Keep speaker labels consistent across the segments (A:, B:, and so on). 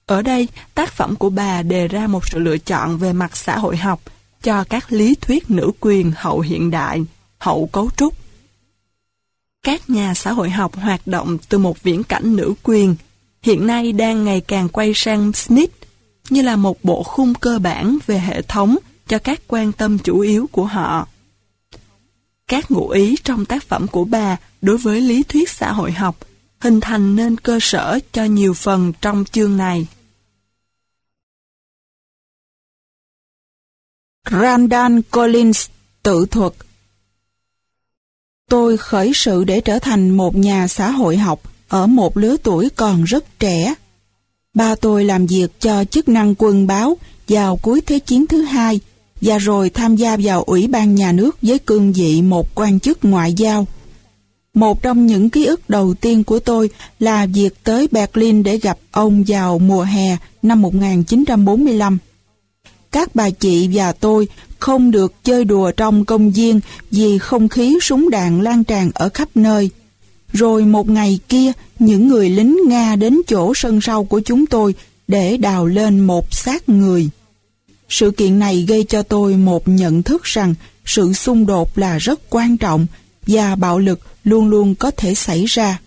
A: Ở đây, tác phẩm của bà đề ra một sự lựa chọn về mặt xã hội học cho các lý thuyết nữ quyền hậu hiện đại, hậu cấu trúc. Các nhà xã hội học hoạt động từ một viễn cảnh nữ quyền, hiện nay đang ngày càng quay sang Smith như là một bộ khung cơ bản về hệ thống cho các quan tâm chủ yếu của họ. Các ngụ ý trong tác phẩm của bà đối với lý thuyết xã hội học hình thành nên cơ sở cho nhiều phần trong chương này.
B: Randall Collins tự thuật: Tôi khởi sự để trở thành một nhà xã hội học ở một lứa tuổi còn rất trẻ. Ba tôi làm việc cho chức năng quân báo vào cuối Thế chiến thứ hai và rồi tham gia vào Ủy ban Nhà nước với cương vị một quan chức ngoại giao. Một trong những ký ức đầu tiên của tôi là việc tới Berlin để gặp ông vào mùa hè năm 1945. Các bà chị và tôi không được chơi đùa trong công viên vì không khí súng đạn lan tràn ở khắp nơi. Rồi một ngày kia, những người lính Nga đến chỗ sân sau của chúng tôi để đào lên một xác người. Sự kiện này gây cho tôi một nhận thức rằng sự xung đột là rất quan trọng và bạo lực luôn luôn có thể xảy ra.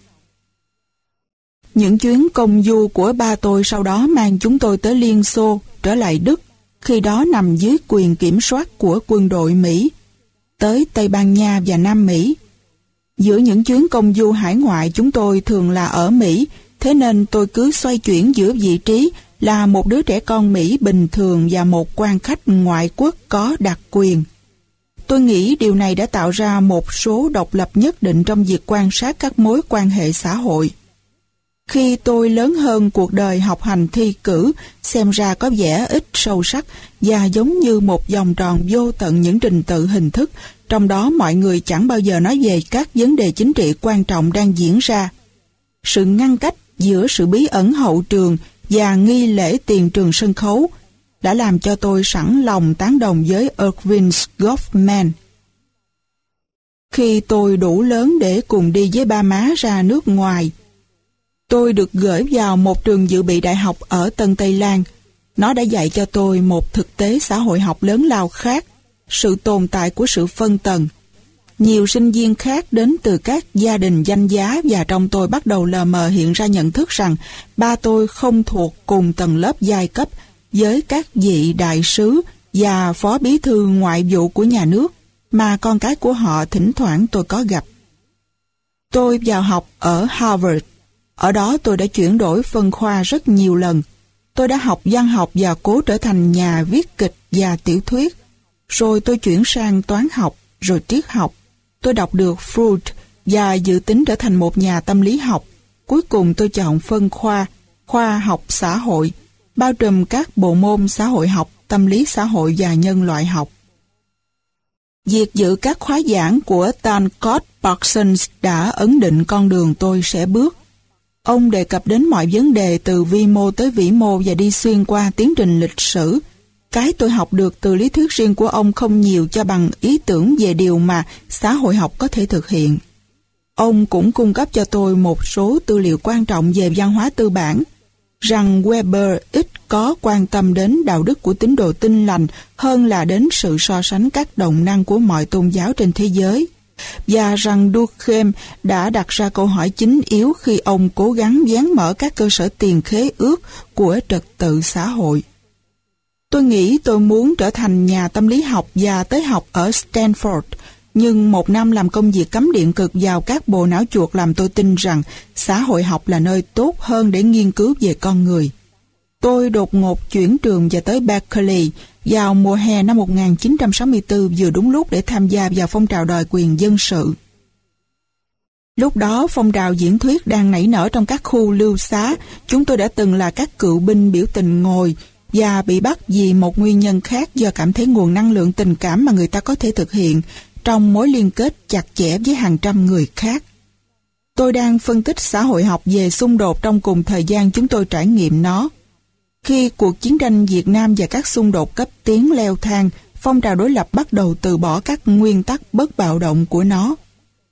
B: Những chuyến công du của ba tôi sau đó mang chúng tôi tới Liên Xô, trở lại Đức, khi đó nằm dưới quyền kiểm soát của quân đội Mỹ, tới Tây Ban Nha và Nam Mỹ. Giữa những chuyến công du hải ngoại chúng tôi thường là ở Mỹ, thế nên tôi cứ xoay chuyển giữa vị trí là một đứa trẻ con Mỹ bình thường và một quan khách ngoại quốc có đặc quyền. Tôi nghĩ điều này đã tạo ra một số độc lập nhất định trong việc quan sát các mối quan hệ xã hội. Khi tôi lớn hơn, cuộc đời học hành thi cử xem ra có vẻ ít sâu sắc và giống như một vòng tròn vô tận những trình tự hình thức, trong đó mọi người chẳng bao giờ nói về các vấn đề chính trị quan trọng đang diễn ra. Sự ngăn cách giữa sự bí ẩn hậu trường và nghi lễ tiền trường sân khấu đã làm cho tôi sẵn lòng tán đồng với Erwin Goffman. Khi tôi đủ lớn để cùng đi với ba má ra nước ngoài, tôi được gửi vào một trường dự bị đại học ở Tân Tây Lan. Nó đã dạy cho tôi một thực tế xã hội học lớn lao khác, sự tồn tại của sự phân tầng. Nhiều sinh viên khác đến từ các gia đình danh giá và trong tôi bắt đầu lờ mờ hiện ra nhận thức rằng ba tôi không thuộc cùng tầng lớp giai cấp với các vị đại sứ và phó bí thư ngoại vụ của nhà nước mà con cái của họ thỉnh thoảng tôi có gặp. Tôi vào học ở Harvard. Ở đó tôi đã chuyển đổi phân khoa rất nhiều lần. Tôi đã học văn học và cố trở thành nhà viết kịch và tiểu thuyết. Rồi tôi chuyển sang toán học, rồi triết học. Tôi đọc được Freud và dự tính trở thành một nhà tâm lý học. Cuối cùng tôi chọn phân khoa, khoa học xã hội, bao trùm các bộ môn xã hội học, tâm lý xã hội và nhân loại học. Việc dự các khóa giảng của Tancred Parsons đã ấn định con đường tôi sẽ bước. Ông đề cập đến mọi vấn đề từ vi mô tới vĩ mô và đi xuyên qua tiến trình lịch sử. Cái tôi học được từ lý thuyết riêng của ông không nhiều cho bằng ý tưởng về điều mà xã hội học có thể thực hiện. Ông cũng cung cấp cho tôi một số tư liệu quan trọng về văn hóa tư bản, rằng Weber ít có quan tâm đến đạo đức của tín đồ tin lành hơn là đến sự so sánh các động năng của mọi tôn giáo trên thế giới, và rằng Durkheim đã đặt ra câu hỏi chính yếu khi ông cố gắng vén mở các cơ sở tiền khế ước của trật tự xã hội. Tôi nghĩ tôi muốn trở thành nhà tâm lý học và tới học ở Stanford, nhưng một năm làm công việc cắm điện cực vào các bộ não chuột làm tôi tin rằng xã hội học là nơi tốt hơn để nghiên cứu về con người. Tôi đột ngột chuyển trường và tới Berkeley vào mùa hè năm 1964, vừa đúng lúc để tham gia vào phong trào đòi quyền dân sự. Lúc đó phong trào diễn thuyết đang nảy nở trong các khu lưu xá. Chúng tôi đã từng là các cựu binh biểu tình ngồi và bị bắt vì một nguyên nhân khác, do cảm thấy nguồn năng lượng tình cảm mà người ta có thể thực hiện trong mối liên kết chặt chẽ với hàng trăm người khác. Tôi đang phân tích xã hội học về xung đột trong cùng thời gian chúng tôi trải nghiệm nó. Khi cuộc chiến tranh Việt Nam và các xung đột cấp tiến leo thang, phong trào đối lập bắt đầu từ bỏ các nguyên tắc bất bạo động của nó.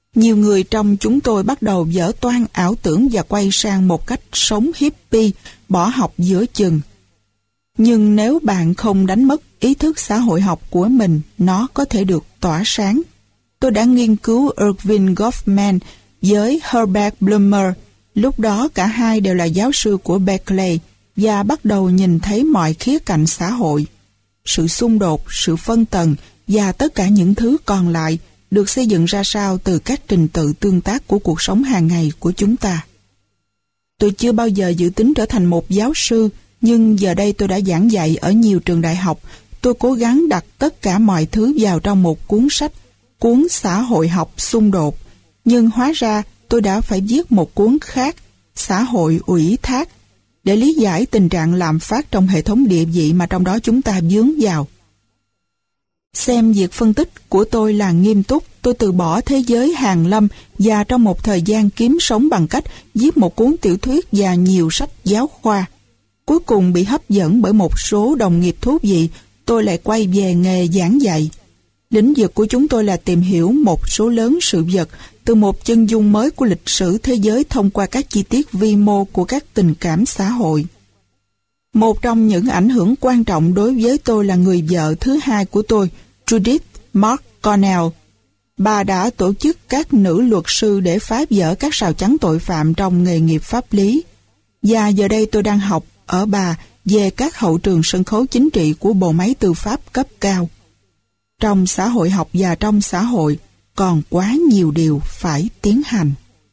B: Nhiều người trong chúng tôi bắt đầu dở toan ảo tưởng và quay sang một cách sống hippie, bỏ học giữa chừng. Nhưng nếu bạn không đánh mất ý thức xã hội học của mình, nó có thể được tỏa sáng. Tôi đã nghiên cứu Erving Goffman với Herbert Blumer. Lúc đó cả hai đều là giáo sư của Berkeley và bắt đầu nhìn thấy mọi khía cạnh xã hội. Sự xung đột, sự phân tầng và tất cả những thứ còn lại được xây dựng ra sao từ các trình tự tương tác của cuộc sống hàng ngày của chúng ta. Tôi chưa bao giờ dự tính trở thành một giáo sư, nhưng giờ đây tôi đã giảng dạy ở nhiều trường đại học. Tôi cố gắng đặt tất cả mọi thứ vào trong một cuốn sách, cuốn xã hội học xung đột. Nhưng hóa ra tôi đã phải viết một cuốn khác, xã hội ủy thác, để lý giải tình trạng lạm phát trong hệ thống địa vị mà trong đó chúng ta vướng vào. Xem việc phân tích của tôi là nghiêm túc, tôi từ bỏ thế giới hàn lâm và trong một thời gian kiếm sống bằng cách viết một cuốn tiểu thuyết và nhiều sách giáo khoa. Cuối cùng bị hấp dẫn bởi một số đồng nghiệp thú vị, tôi lại quay về nghề giảng dạy. Lĩnh vực của chúng tôi là tìm hiểu một số lớn sự vật từ một chân dung mới của lịch sử thế giới thông qua các chi tiết vi mô của các tình cảm xã hội. Một trong những ảnh hưởng quan trọng đối với tôi là người vợ thứ hai của tôi, Judith McConnell. Bà đã tổ chức các nữ luật sư để phá vỡ các rào chắn tội phạm trong nghề nghiệp pháp lý. Và giờ đây tôi đang học ở bà về các hậu trường sân khấu chính trị của bộ máy tư pháp cấp cao. Trong xã hội học và trong xã hội còn quá nhiều điều phải tiến hành.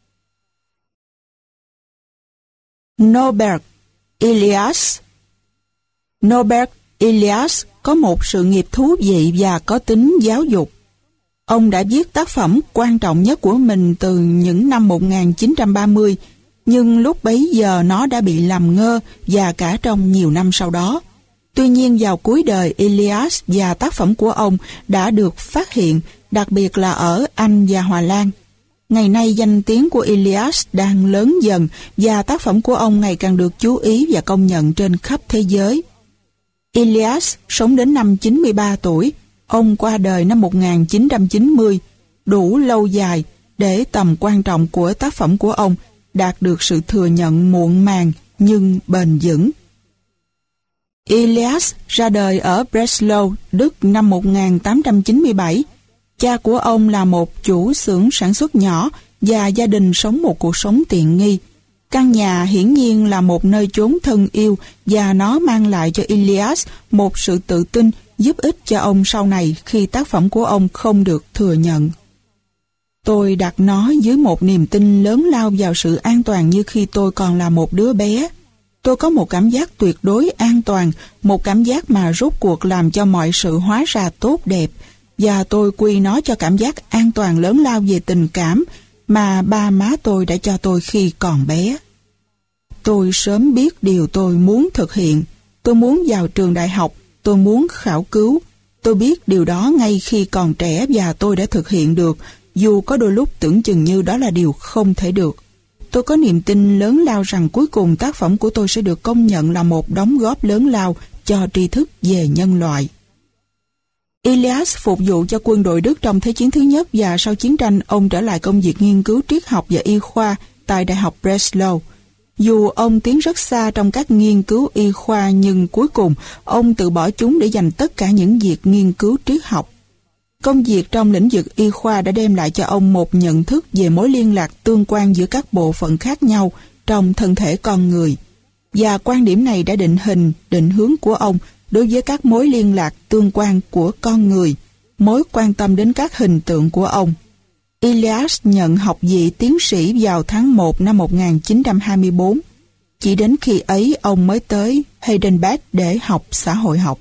B: Norbert Elias. Norbert Elias có một sự nghiệp thú vị và có tính giáo dục. Ông đã viết tác phẩm quan trọng nhất của mình từ những năm 1930, nhưng lúc bấy giờ nó đã bị làm ngơ và cả trong nhiều năm sau đó. Tuy nhiên vào cuối đời Elias và tác phẩm của ông đã được phát hiện, đặc biệt là ở Anh và Hà Lan. Ngày nay danh tiếng của Elias đang lớn dần và tác phẩm của ông ngày càng được chú ý và công nhận trên khắp thế giới. Elias sống đến năm 93 tuổi, ông qua đời năm 1990, đủ lâu dài để tầm quan trọng của tác phẩm của ông đạt được sự thừa nhận muộn màng nhưng bền vững. Elias ra đời ở Breslau, Đức năm 1897. Cha của ông là một chủ xưởng sản xuất nhỏ và gia đình sống một cuộc sống tiện nghi. Căn nhà hiển nhiên là một nơi chốn thân yêu và nó mang lại cho Elias một sự tự tin giúp ích cho ông sau này khi tác phẩm của ông không được thừa nhận. Tôi đặt nó dưới một niềm tin lớn lao vào sự an toàn như khi tôi còn là một đứa bé. Tôi có một cảm giác tuyệt đối an toàn, một cảm giác mà rốt cuộc làm cho mọi sự hóa ra tốt đẹp, và tôi quy nó cho cảm giác an toàn lớn lao về tình cảm mà ba má tôi đã cho tôi khi còn bé. Tôi sớm biết điều tôi muốn thực hiện. Tôi muốn vào trường đại học, tôi muốn khảo cứu. Tôi biết điều đó ngay khi còn trẻ và tôi đã thực hiện được, dù có đôi lúc tưởng chừng như đó là điều không thể được. Tôi có niềm tin lớn lao rằng cuối cùng tác phẩm của tôi sẽ được công nhận là một đóng góp lớn lao cho tri thức về nhân loại. Elias phục vụ cho quân đội Đức trong Thế chiến thứ nhất và sau chiến tranh ông trở lại công việc nghiên cứu triết học và y khoa tại Đại học Breslau. Dù ông tiến rất xa trong các nghiên cứu y khoa nhưng cuối cùng ông từ bỏ chúng để dành tất cả những việc nghiên cứu triết học. Công việc trong lĩnh vực y khoa đã đem lại cho ông một nhận thức về mối liên lạc tương quan giữa các bộ phận khác nhau trong thân thể con người. Và quan điểm này đã định hướng của ông đối với các mối liên lạc tương quan của con người, mối quan tâm đến các hình tượng của ông. Elias nhận học vị tiến sĩ vào tháng 1 năm 1924. Chỉ đến khi ấy ông mới tới Heidelberg để học xã hội học.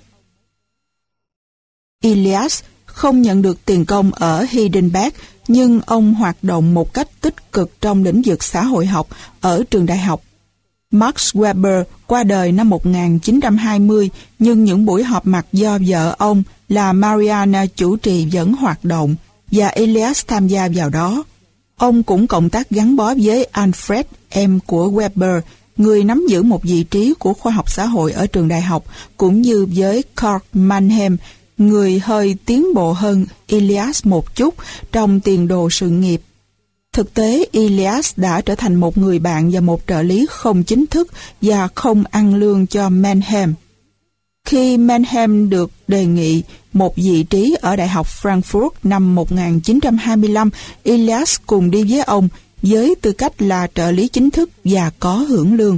B: Elias không nhận được tiền công ở Heidelberg, nhưng ông hoạt động một cách tích cực trong lĩnh vực xã hội học ở trường đại học. Max Weber qua đời năm 1920, nhưng những buổi họp mặt do vợ ông là Mariana chủ trì vẫn hoạt động, và Elias tham gia vào đó. Ông cũng cộng tác gắn bó với Alfred, em của Weber, người nắm giữ một vị trí của khoa học xã hội ở trường đại học, cũng như với Karl Mannheim, người hơi tiến bộ hơn Elias một chút trong tiền đồ sự nghiệp. Thực tế, Elias đã trở thành một người bạn và một trợ lý không chính thức và không ăn lương cho Mannheim. Khi Mannheim được đề nghị một vị trí ở Đại học Frankfurt năm 1925, Elias cùng đi với ông với tư cách là trợ lý chính thức và có hưởng lương.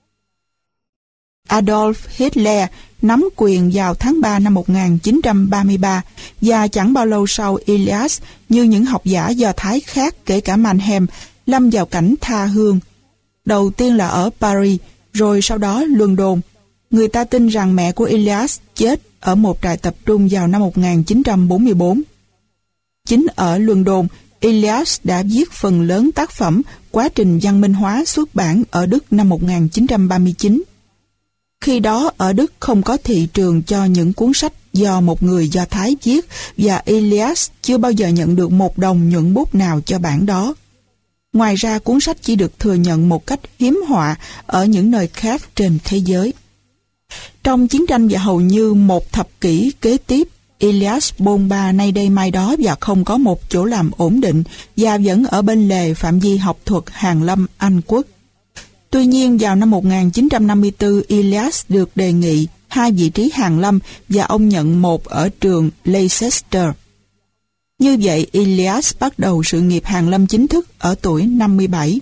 B: Adolf Hitler nắm quyền vào tháng 3 năm 1933 và chẳng bao lâu sau, Elias, như những học giả Do Thái khác kể cả Mannheim, lâm vào cảnh tha hương. Đầu tiên là ở Paris, rồi sau đó London. Người ta tin rằng mẹ của Elias chết ở một trại tập trung vào năm 1944. Chính ở London, Elias đã viết phần lớn tác phẩm Quá trình văn minh hóa xuất bản ở Đức năm 1939. Khi đó ở Đức không có thị trường cho những cuốn sách do một người Do Thái viết và Elias chưa bao giờ nhận được một đồng nhuận bút nào cho bản đó. Ngoài ra cuốn sách chỉ được thừa nhận một cách hiếm họa ở những nơi khác trên thế giới. Trong chiến tranh và hầu như một thập kỷ kế tiếp, Elias bôn ba nay đây mai đó và không có một chỗ làm ổn định và vẫn ở bên lề phạm vi học thuật hàn lâm Anh quốc. Tuy nhiên vào năm 1954, Elias được đề nghị 2 vị trí hàn lâm và ông nhận một ở trường Leicester. Như vậy, Elias bắt đầu sự nghiệp hàn lâm chính thức ở tuổi 57.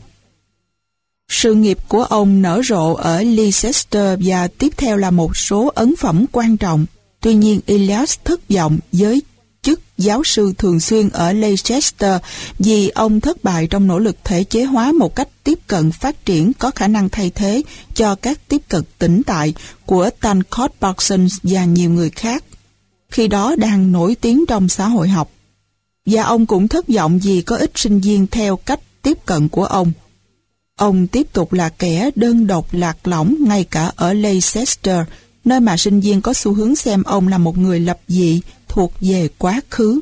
B: Sự nghiệp của ông nở rộ ở Leicester và tiếp theo là một số ấn phẩm quan trọng. Tuy nhiên, Elias thất vọng với chức giáo sư thường xuyên ở Leicester vì ông thất bại trong nỗ lực thể chế hóa một cách tiếp cận phát triển có khả năng thay thế cho các tiếp cận tĩnh tại của Tancred Parsons và nhiều người khác, khi đó đang nổi tiếng trong xã hội học. Và ông cũng thất vọng vì có ít sinh viên theo cách tiếp cận của ông. Ông tiếp tục là kẻ đơn độc lạc lõng ngay cả ở Leicester, nơi mà sinh viên có xu hướng xem ông là một người lập dị thuộc về quá khứ.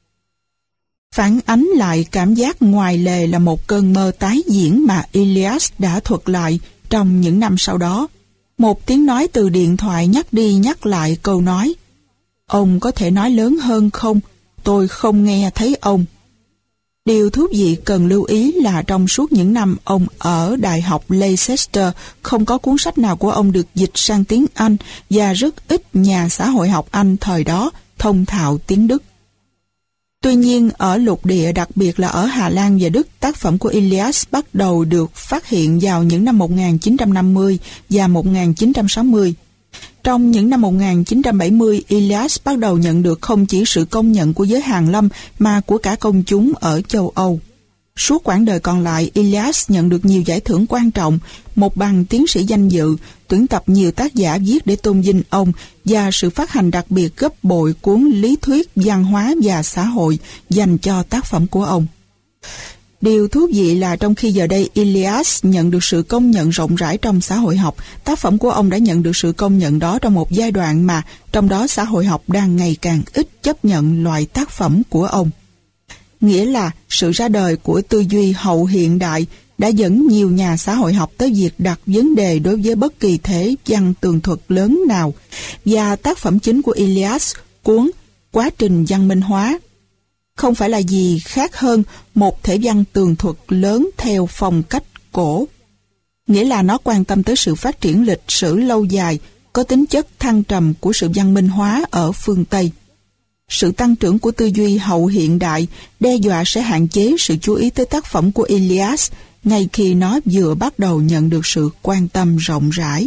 B: Phản ánh lại cảm giác ngoài lề là một cơn mơ tái diễn mà Elias đã thuật lại trong những năm sau đó. Một tiếng nói từ điện thoại nhắc đi nhắc lại câu nói: "Ông có thể nói lớn hơn không? Tôi không nghe thấy ông." Điều thú vị cần lưu ý là trong suốt những năm ông ở Đại học Leicester, không có cuốn sách nào của ông được dịch sang tiếng Anh và rất ít nhà xã hội học Anh thời đó thông thạo tiếng Đức. Tuy nhiên, ở lục địa, đặc biệt là ở Hà Lan và Đức, tác phẩm của Elias bắt đầu được phát hiện vào những năm 1950 và 1960. Trong những năm 1970, Elias bắt đầu nhận được không chỉ sự công nhận của giới hàn lâm mà của cả công chúng ở châu Âu. Suốt quãng đời còn lại, Elias nhận được nhiều giải thưởng quan trọng, một bằng tiến sĩ danh dự, tuyển tập nhiều tác giả viết để tôn vinh ông và sự phát hành đặc biệt gấp bội cuốn lý thuyết văn hóa và xã hội dành cho tác phẩm của ông. Điều thú vị là trong khi giờ đây Elias nhận được sự công nhận rộng rãi trong xã hội học, tác phẩm của ông đã nhận được sự công nhận đó trong một giai đoạn mà trong đó xã hội học đang ngày càng ít chấp nhận loại tác phẩm của ông. Nghĩa là sự ra đời của tư duy hậu hiện đại đã dẫn nhiều nhà xã hội học tới việc đặt vấn đề đối với bất kỳ thể văn tường thuật lớn nào, và tác phẩm chính của Elias, cuốn Quá trình văn minh hóa, không phải là gì khác hơn một thể văn tường thuật lớn theo phong cách cổ. Nghĩa là nó quan tâm tới sự phát triển lịch sử lâu dài, có tính chất thăng trầm của sự văn minh hóa ở phương Tây. Sự tăng trưởng của tư duy hậu hiện đại đe dọa sẽ hạn chế sự chú ý tới tác phẩm của Elias ngay khi nó vừa bắt đầu nhận được sự quan tâm rộng rãi.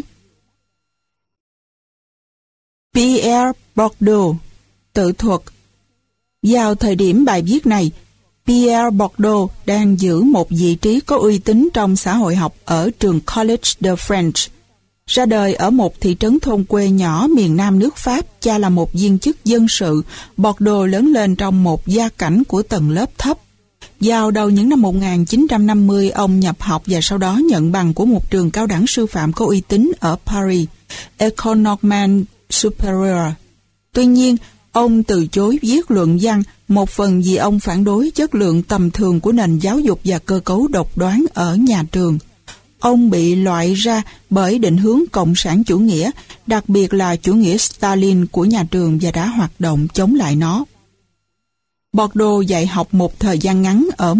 B: Pierre Bourdieu, tự thuật. Vào thời điểm bài viết này, Pierre Bourdieu đang giữ một vị trí có uy tín trong xã hội học ở trường Collège de France. Ra đời ở một thị trấn thôn quê nhỏ miền nam nước Pháp, cha là một viên chức dân sự, Bourdieu lớn lên trong một gia cảnh của tầng lớp thấp. Vào đầu những năm 1950, ông nhập học và sau đó nhận bằng của một trường cao đẳng sư phạm có uy tín ở Paris, École Normale Supérieure. Tuy nhiên, ông từ chối viết luận văn, một phần vì ông phản đối chất lượng tầm thường của nền giáo dục và cơ cấu độc đoán ở nhà trường. Ông bị loại ra bởi định hướng cộng sản chủ nghĩa, đặc biệt là chủ nghĩa Stalin của nhà trường, và đã hoạt động chống lại nó. Bourdieu dạy học một thời gian ngắn ở một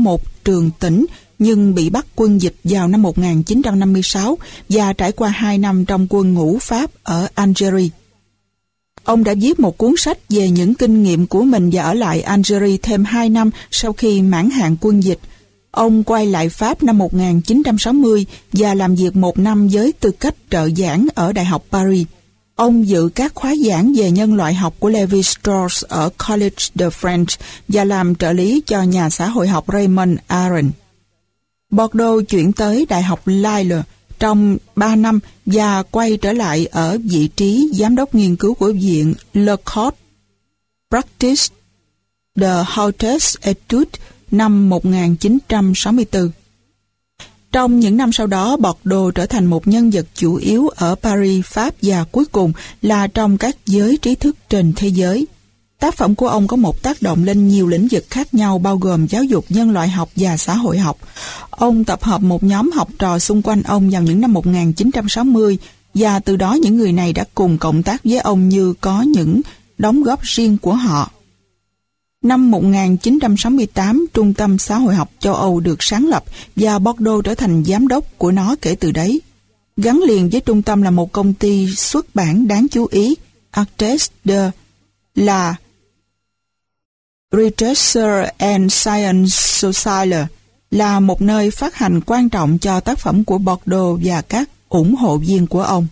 B: trường tỉnh nhưng bị bắt quân dịch vào năm 1956 và trải qua 2 năm trong quân ngũ Pháp ở Algeria. Ông đã viết một cuốn sách về những kinh nghiệm của mình và ở lại Algeria thêm 2 năm sau khi mãn hạn quân dịch. Ông quay lại Pháp năm 1960 và làm việc 1 năm với tư cách trợ giảng ở Đại học Paris. Ông dự các khóa giảng về nhân loại học của Lévi-Strauss ở Collège de France và làm trợ lý cho nhà xã hội học Raymond Aron. Bordeaux chuyển tới Đại học Lille trong 3 năm và quay trở lại ở vị trí giám đốc nghiên cứu của viện Lecoq Practice de Hautes Études năm 1964. Trong những năm sau đó, Bordeaux trở thành một nhân vật chủ yếu ở Paris, Pháp và cuối cùng là trong các giới trí thức trên thế giới. Tác phẩm của ông có một tác động lên nhiều lĩnh vực khác nhau bao gồm giáo dục, nhân loại học và xã hội học. Ông tập hợp một nhóm học trò xung quanh ông vào những năm 1960 và từ đó những người này đã cùng cộng tác với ông như có những đóng góp riêng của họ. Năm 1968, Trung tâm Xã hội học châu Âu được sáng lập và Bordeaux trở thành giám đốc của nó kể từ đấy. Gắn liền với trung tâm là một công ty xuất bản đáng chú ý, Artes de la Recherche and Science Sociale, là một nơi phát hành quan trọng cho tác phẩm của Bordeaux và các ủng hộ viên của ông.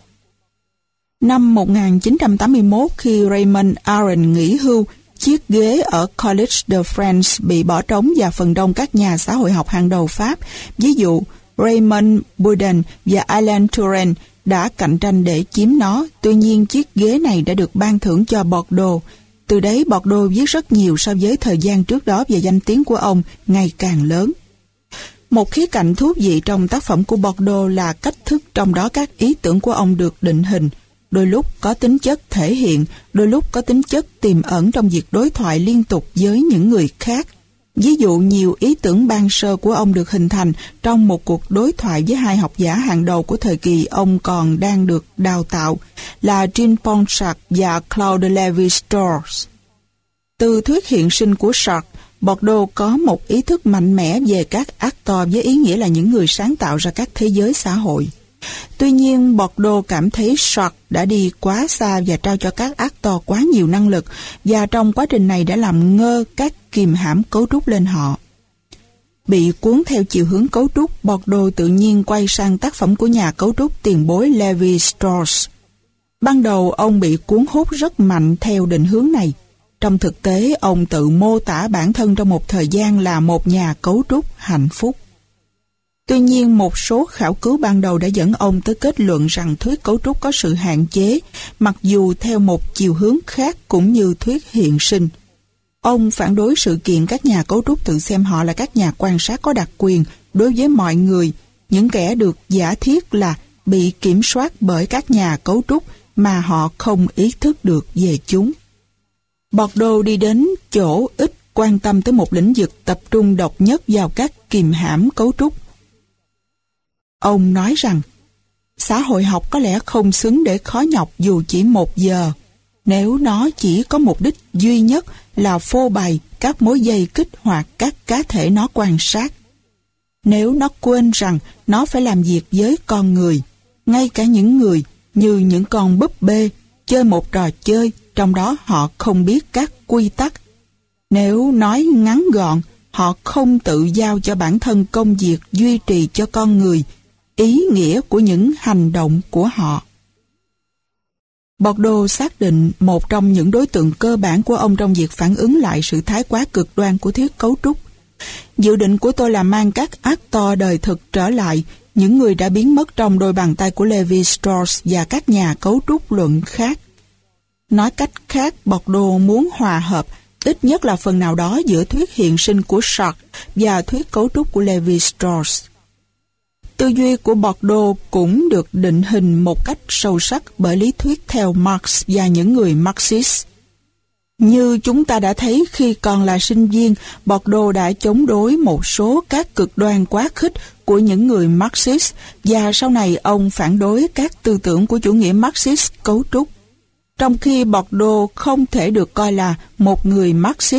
B: Năm 1981, khi Raymond Aron nghỉ hưu, chiếc ghế ở Collège de France bị bỏ trống và phần đông các nhà xã hội học hàng đầu Pháp, ví dụ Raymond Bourdin và Alain Touraine, đã cạnh tranh để chiếm nó. Tuy nhiên, chiếc ghế này đã được ban thưởng cho Bordeaux. Từ đấy, Bordeaux viết rất nhiều so với thời gian trước đó và danh tiếng của ông ngày càng lớn. Một khía cạnh thú vị trong tác phẩm của Bordeaux là cách thức trong đó các ý tưởng của ông được định hình. Đôi lúc có tính chất thể hiện, đôi lúc có tính chất tiềm ẩn trong việc đối thoại liên tục với những người khác. Ví dụ, nhiều ý tưởng ban sơ của ông được hình thành trong một cuộc đối thoại với 2 học giả hàng đầu của thời kỳ ông còn đang được đào tạo là Jean Paul Sartre và Claude Lévi-Strauss. Từ thuyết hiện sinh của Sartre, Bordeaux có một ý thức mạnh mẽ về các actors với ý nghĩa là những người sáng tạo ra các thế giới xã hội. Tuy nhiên, Bordeaux cảm thấy Sartre đã đi quá xa và trao cho các actors quá nhiều năng lực, và trong quá trình này đã làm ngơ các kìm hãm cấu trúc lên họ. Bị cuốn theo chiều hướng cấu trúc, Bordeaux tự nhiên quay sang tác phẩm của nhà cấu trúc tiền bối Lévi-Strauss. Ban đầu ông bị cuốn hút rất mạnh theo định hướng này. Trong thực tế, ông tự mô tả bản thân trong một thời gian là một nhà cấu trúc hạnh phúc. Tuy nhiên, một số khảo cứu ban đầu đã dẫn ông tới kết luận rằng thuyết cấu trúc có sự hạn chế, mặc dù theo một chiều hướng khác cũng như thuyết hiện sinh. Ông phản đối sự kiện các nhà cấu trúc tự xem họ là các nhà quan sát có đặc quyền đối với mọi người, những kẻ được giả thiết là bị kiểm soát bởi các nhà cấu trúc mà họ không ý thức được về chúng. Bordeaux đi đến chỗ ít quan tâm tới một lĩnh vực tập trung độc nhất vào các kìm hãm cấu trúc. Ông nói rằng, xã hội học có lẽ không xứng để khó nhọc dù chỉ 1 giờ, nếu nó chỉ có mục đích duy nhất là phô bày các mối dây kích hoạt các cá thể nó quan sát. Nếu nó quên rằng nó phải làm việc với con người, ngay cả những người như những con búp bê, chơi một trò chơi, trong đó họ không biết các quy tắc. Nếu nói ngắn gọn, họ không tự giao cho bản thân công việc duy trì cho con người ý nghĩa của những hành động của họ. Bordeaux xác định một trong những đối tượng cơ bản của ông trong việc phản ứng lại sự thái quá cực đoan của thuyết cấu trúc. Dự định của tôi là mang các actors đời thực trở lại, những người đã biến mất trong đôi bàn tay của Lévi-Strauss và các nhà cấu trúc luận khác. Nói cách khác, Bordeaux muốn hòa hợp ít nhất là phần nào đó giữa thuyết hiện sinh của Sartre và thuyết cấu trúc của Lévi-Strauss. Tư duy của Bordeaux cũng được định hình một cách sâu sắc bởi lý thuyết theo Marx và những người Marxist. Như chúng ta đã thấy khi còn là sinh viên, Bordeaux đã chống đối một số các cực đoan quá khích của những người Marxist và sau này ông phản đối các tư tưởng của chủ nghĩa Marxist cấu trúc. Trong khi Bordeaux không thể được coi là một người Marxist,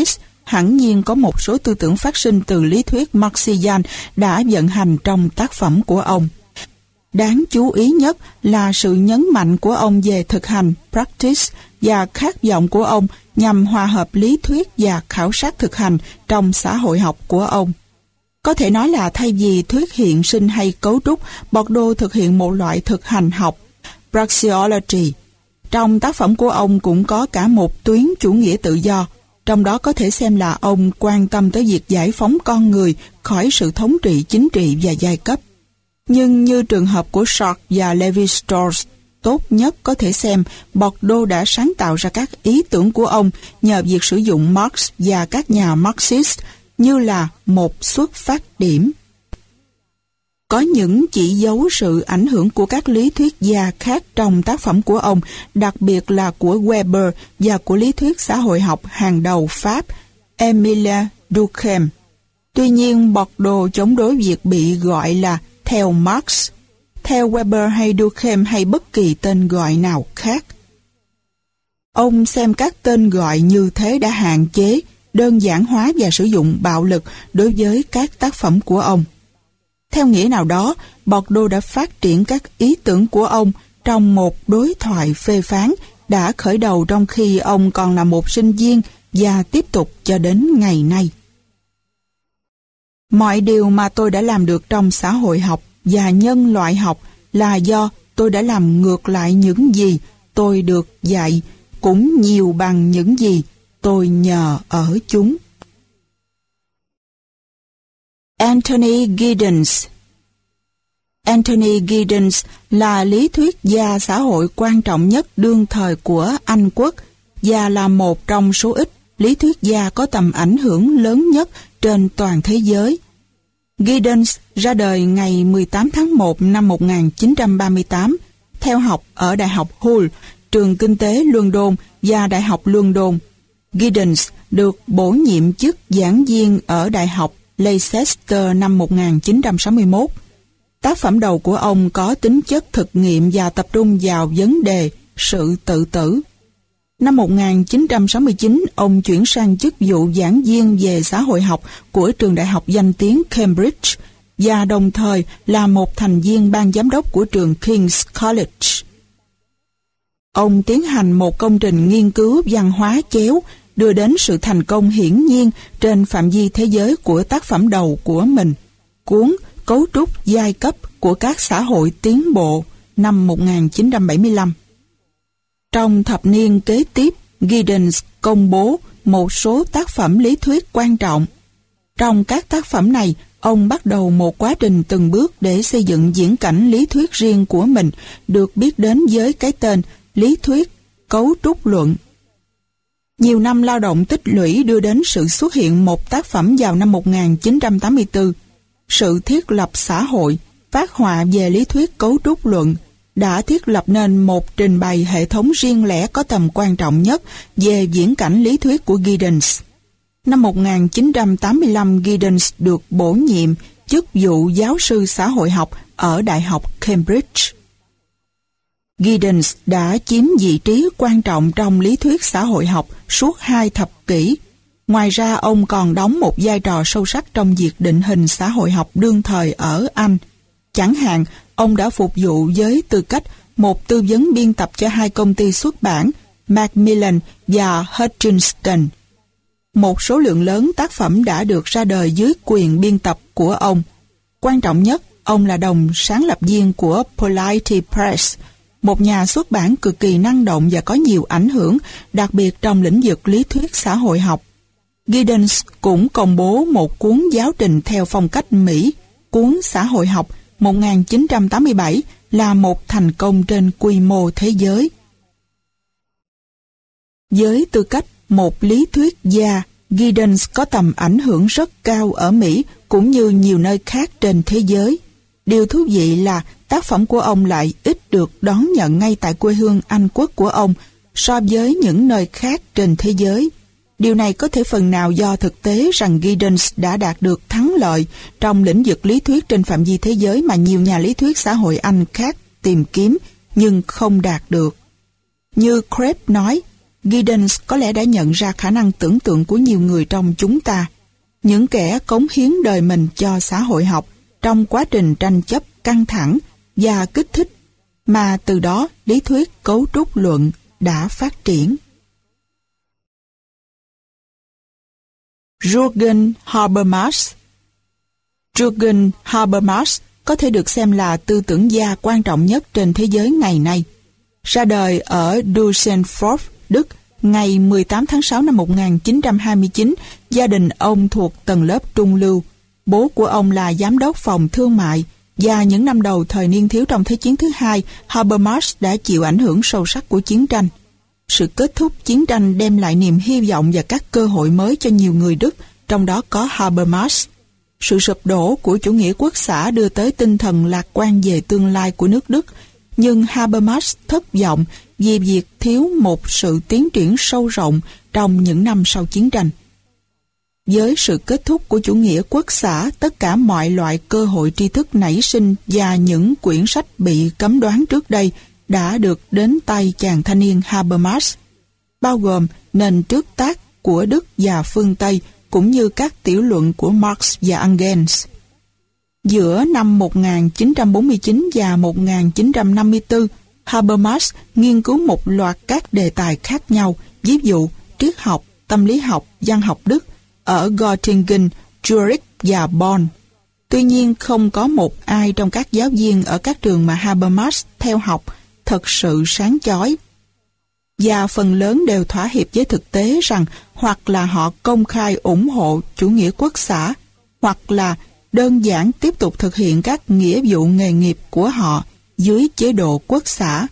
B: hẳn nhiên có một số tư tưởng phát sinh từ lý thuyết Marxian đã vận hành trong tác phẩm của ông. Đáng chú ý nhất là sự nhấn mạnh của ông về thực hành, practice, và khát vọng của ông nhằm hòa hợp lý thuyết và khảo sát thực hành trong xã hội học của ông. Có thể nói là thay vì thuyết hiện sinh hay cấu trúc, Bourdieu thực hiện một loại thực hành học, praxeology. Trong tác phẩm của ông cũng có cả một tuyến chủ nghĩa tự do, trong đó có thể xem là ông quan tâm tới việc giải phóng con người khỏi sự thống trị chính trị và giai cấp. Nhưng như trường hợp của Sartre và Lévi-Strauss, tốt nhất có thể xem Bourdieu đã sáng tạo ra các ý tưởng của ông nhờ việc sử dụng Marx và các nhà Marxist như là một xuất phát điểm. Có những chỉ dấu sự ảnh hưởng của các lý thuyết gia khác trong tác phẩm của ông, đặc biệt là của Weber và của lý thuyết xã hội học hàng đầu Pháp, Émile Durkheim. Tuy nhiên, Bourdieu chống đối việc bị gọi là theo Marx, theo Weber hay Durkheim hay bất kỳ tên gọi nào khác. Ông xem các tên gọi như thế đã hạn chế, đơn giản hóa và sử dụng bạo lực đối với các tác phẩm của ông. Theo nghĩa nào đó, Bourdieu đã phát triển các ý tưởng của ông trong một đối thoại phê phán đã khởi đầu trong khi ông còn là một sinh viên và tiếp tục cho đến ngày nay. Mọi điều mà tôi đã làm được trong xã hội học và nhân loại học là do tôi đã làm ngược lại những gì tôi được dạy, cũng nhiều bằng những gì tôi nhờ ở chúng. Anthony Giddens. Anthony Giddens là lý thuyết gia xã hội quan trọng nhất đương thời của Anh quốc và là một trong số ít lý thuyết gia có tầm ảnh hưởng lớn nhất trên toàn thế giới. Giddens ra đời ngày 18 tháng 1 năm 1938, theo học ở Đại học Hull, trường kinh tế London và Đại học London. Giddens được bổ nhiệm chức giảng viên ở Đại học Leicester năm 1961. Tác phẩm đầu của ông có tính chất thực nghiệm và tập trung vào vấn đề sự tự tử. Năm 1969, ông chuyển sang chức vụ giảng viên về xã hội học của trường đại học danh tiếng Cambridge và đồng thời là một thành viên ban giám đốc của trường King's College. Ông tiến hành một công trình nghiên cứu văn hóa chéo đưa đến sự thành công hiển nhiên trên phạm vi thế giới của tác phẩm đầu của mình, cuốn Cấu trúc giai cấp của các xã hội tiến bộ năm 1975. Trong thập niên kế tiếp, Giddens công bố một số tác phẩm lý thuyết quan trọng. Trong các tác phẩm này, ông bắt đầu một quá trình từng bước để xây dựng diễn cảnh lý thuyết riêng của mình, được biết đến với cái tên lý thuyết cấu trúc luận. Nhiều năm lao động tích lũy đưa đến sự xuất hiện một tác phẩm vào năm 1984, Sự thiết lập xã hội, phát họa về lý thuyết cấu trúc luận, đã thiết lập nên một trình bày hệ thống riêng lẻ có tầm quan trọng nhất về viễn cảnh lý thuyết của Giddens. Năm 1985, Giddens được bổ nhiệm chức vụ giáo sư xã hội học ở Đại học Cambridge. Giddens đã chiếm vị trí quan trọng trong lý thuyết xã hội học suốt 2 thập kỷ. Ngoài ra, ông còn đóng một vai trò sâu sắc trong việc định hình xã hội học đương thời ở Anh. Chẳng hạn, ông đã phục vụ với tư cách một tư vấn biên tập cho 2 công ty xuất bản, Macmillan và Hutchinson. Một số lượng lớn tác phẩm đã được ra đời dưới quyền biên tập của ông. Quan trọng nhất, ông là đồng sáng lập viên của Polity Press, một nhà xuất bản cực kỳ năng động và có nhiều ảnh hưởng, đặc biệt trong lĩnh vực lý thuyết xã hội học. Giddens cũng công bố một cuốn giáo trình theo phong cách Mỹ, cuốn Xã hội học 1987, là một thành công trên quy mô thế giới. Với tư cách một lý thuyết gia, Giddens có tầm ảnh hưởng rất cao ở Mỹ cũng như nhiều nơi khác trên thế giới. Điều thú vị là tác phẩm của ông lại ít được đón nhận ngay tại quê hương Anh quốc của ông so với những nơi khác trên thế giới. Điều này có thể phần nào do thực tế rằng Giddens đã đạt được thắng lợi trong lĩnh vực lý thuyết trên phạm vi thế giới mà nhiều nhà lý thuyết xã hội Anh khác tìm kiếm nhưng không đạt được. Như Kreb nói, Giddens có lẽ đã nhận ra khả năng tưởng tượng của nhiều người trong chúng ta. Những kẻ cống hiến đời mình cho xã hội học trong quá trình tranh chấp căng thẳng và kích thích, mà từ đó lý thuyết cấu trúc luận đã phát triển. Jürgen Habermas. Jürgen Habermas có thể được xem là tư tưởng gia quan trọng nhất trên thế giới ngày nay. Ra đời ở Düsseldorf, Đức, ngày 18 tháng 6 năm 1929, gia đình ông thuộc tầng lớp trung lưu. Bố của ông là giám đốc phòng thương mại, và những năm đầu thời niên thiếu trong Thế chiến thứ hai, Habermas đã chịu ảnh hưởng sâu sắc của chiến tranh. Sự kết thúc chiến tranh đem lại niềm hy vọng và các cơ hội mới cho nhiều người Đức, trong đó có Habermas. Sự sụp đổ của chủ nghĩa quốc xã đưa tới tinh thần lạc quan về tương lai của nước Đức, nhưng Habermas thất vọng vì việc thiếu một sự tiến triển sâu rộng trong những năm sau chiến tranh. Với sự kết thúc của chủ nghĩa quốc xã, tất cả mọi loại cơ hội tri thức nảy sinh và những quyển sách bị cấm đoán trước đây đã được đến tay chàng thanh niên Habermas, bao gồm nền trước tác của Đức và phương Tây, cũng như các tiểu luận của Marx và Engels. Giữa năm 1949 và 1954, Habermas nghiên cứu một loạt các đề tài khác nhau, ví dụ triết học, tâm lý học, văn học Đức, ở Göttingen, Zurich và Bonn. Tuy nhiên, không có một ai trong các giáo viên ở các trường mà Habermas theo học thật sự sáng chói. Và phần lớn đều thỏa hiệp với thực tế rằng hoặc là họ công khai ủng hộ chủ nghĩa quốc xã, hoặc là đơn giản tiếp tục thực hiện các nghĩa vụ nghề nghiệp của họ dưới chế độ quốc xã.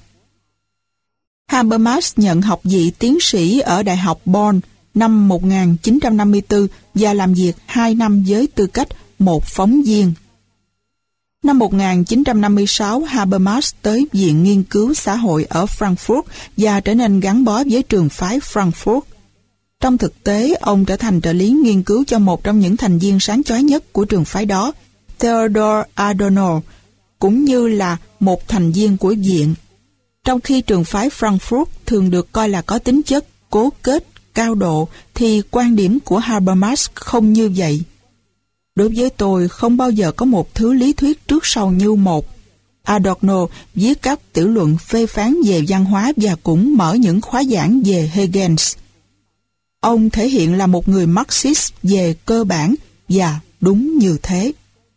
B: Habermas nhận học vị tiến sĩ ở Đại học Bonn năm 1954 và làm việc 2 năm với tư cách một phóng viên. Năm 1956, Habermas tới Viện Nghiên cứu Xã hội ở Frankfurt và trở nên gắn bó với trường phái Frankfurt. Trong thực tế, ông trở thành trợ lý nghiên cứu cho một trong những thành viên sáng chói nhất của trường phái đó, Theodor Adorno, cũng như là một thành viên của viện. Trong khi trường phái Frankfurt thường được coi là có tính chất cố kết, cao độ, thì quan điểm của Habermas không như vậy. Đối với tôi, không bao giờ có một thứ lý thuyết trước sau như một. Adorno viết các tiểu luận phê phán về văn hóa và cũng mở những khóa giảng về Hegel. Ông thể hiện là một người Marxist về cơ bản, và đúng như thế.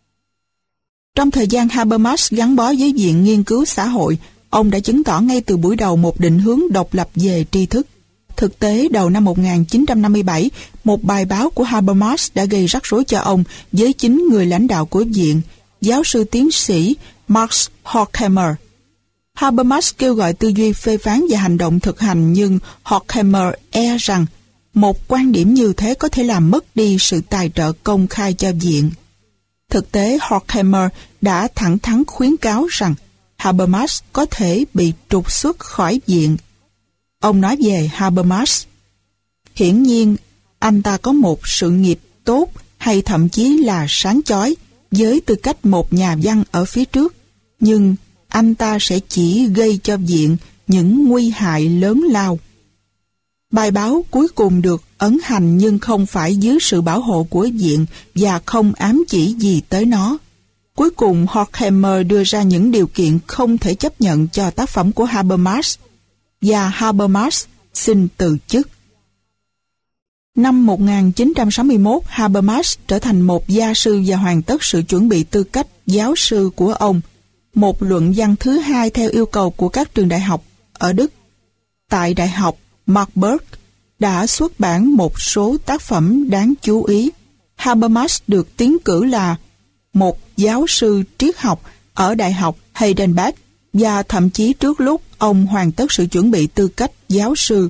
B: Trong thời gian Habermas gắn bó với Viện Nghiên cứu Xã hội, ông đã chứng tỏ ngay từ buổi đầu một định hướng độc lập về tri thức. Thực tế, đầu năm 1957, một bài báo của Habermas đã gây rắc rối cho ông với chính người lãnh đạo của viện, giáo sư tiến sĩ Max Horkheimer. Habermas kêu gọi tư duy phê phán và hành động thực hành, nhưng Horkheimer e rằng một quan điểm như thế có thể làm mất đi sự tài trợ công khai cho viện. Thực tế, Horkheimer đã thẳng thắn khuyến cáo rằng Habermas có thể bị trục xuất khỏi viện. Ông nói về Habermas: hiển nhiên, anh ta có một sự nghiệp tốt hay thậm chí là sáng chói với tư cách một nhà văn ở phía trước, nhưng anh ta sẽ chỉ gây cho viện những nguy hại lớn lao. Bài báo cuối cùng được ấn hành nhưng không phải dưới sự bảo hộ của viện và không ám chỉ gì tới nó. Cuối cùng, Horkheimer đưa ra những điều kiện không thể chấp nhận cho tác phẩm của Habermas, và Habermas xin từ chức. Năm 1961, Habermas trở thành một gia sư và hoàn tất sự chuẩn bị tư cách giáo sư của ông, một luận văn thứ hai theo yêu cầu của các trường đại học ở Đức. Tại Đại học Marburg đã xuất bản một số tác phẩm đáng chú ý. Habermas được tiến cử là một giáo sư triết học ở Đại học Heidelberg, và thậm chí trước lúc ông hoàn tất sự chuẩn bị tư cách giáo sư.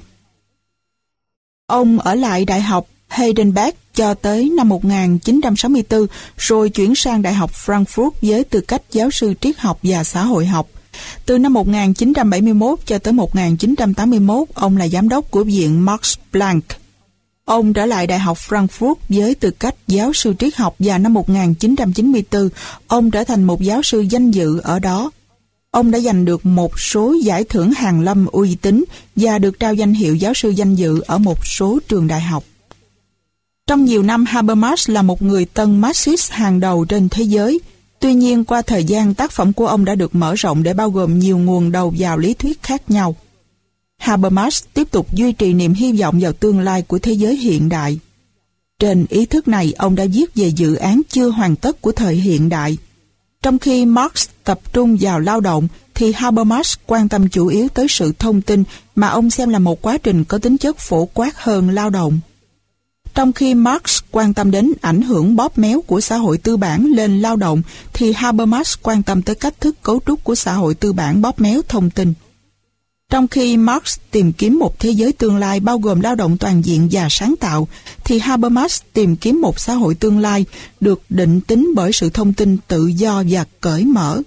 B: Ông ở lại Đại học Heidelberg cho tới năm 1964, rồi chuyển sang Đại học Frankfurt với tư cách giáo sư triết học và xã hội học. Từ năm 1971 cho tới 1981, ông là giám đốc của viện Max Planck. Ông trở lại Đại học Frankfurt với tư cách giáo sư triết học, và năm 1994, ông trở thành một giáo sư danh dự ở đó. ông đã giành được một số giải thưởng hàn lâm uy tín và được trao danh hiệu giáo sư danh dự ở một số trường đại học. Trong nhiều năm, Habermas là một người tân Marxist hàng đầu trên thế giới. Tuy nhiên, qua thời gian, tác phẩm của ông đã được mở rộng để bao gồm nhiều nguồn đầu vào lý thuyết khác nhau. Habermas tiếp tục duy trì niềm hy vọng vào tương lai của thế giới hiện đại. Trên ý thức này, ông đã viết về dự án chưa hoàn tất của thời hiện đại. Trong khi Marx tập trung vào lao động, thì Habermas quan tâm chủ yếu tới sự thông tin mà ông xem là một quá trình có tính chất phổ quát hơn lao động. Trong khi Marx quan tâm đến ảnh hưởng bóp méo của xã hội tư bản lên lao động, thì Habermas quan tâm tới cách thức cấu trúc của xã hội tư bản bóp méo thông tin. Trong khi Marx tìm kiếm một thế giới tương lai bao gồm lao động toàn diện và sáng tạo, thì Habermas tìm kiếm một xã hội tương lai được định tính bởi sự thông tin tự do và cởi mở.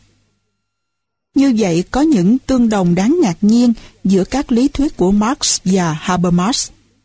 B: Như vậy, có những tương đồng đáng ngạc nhiên giữa các lý thuyết của Marx và Habermas.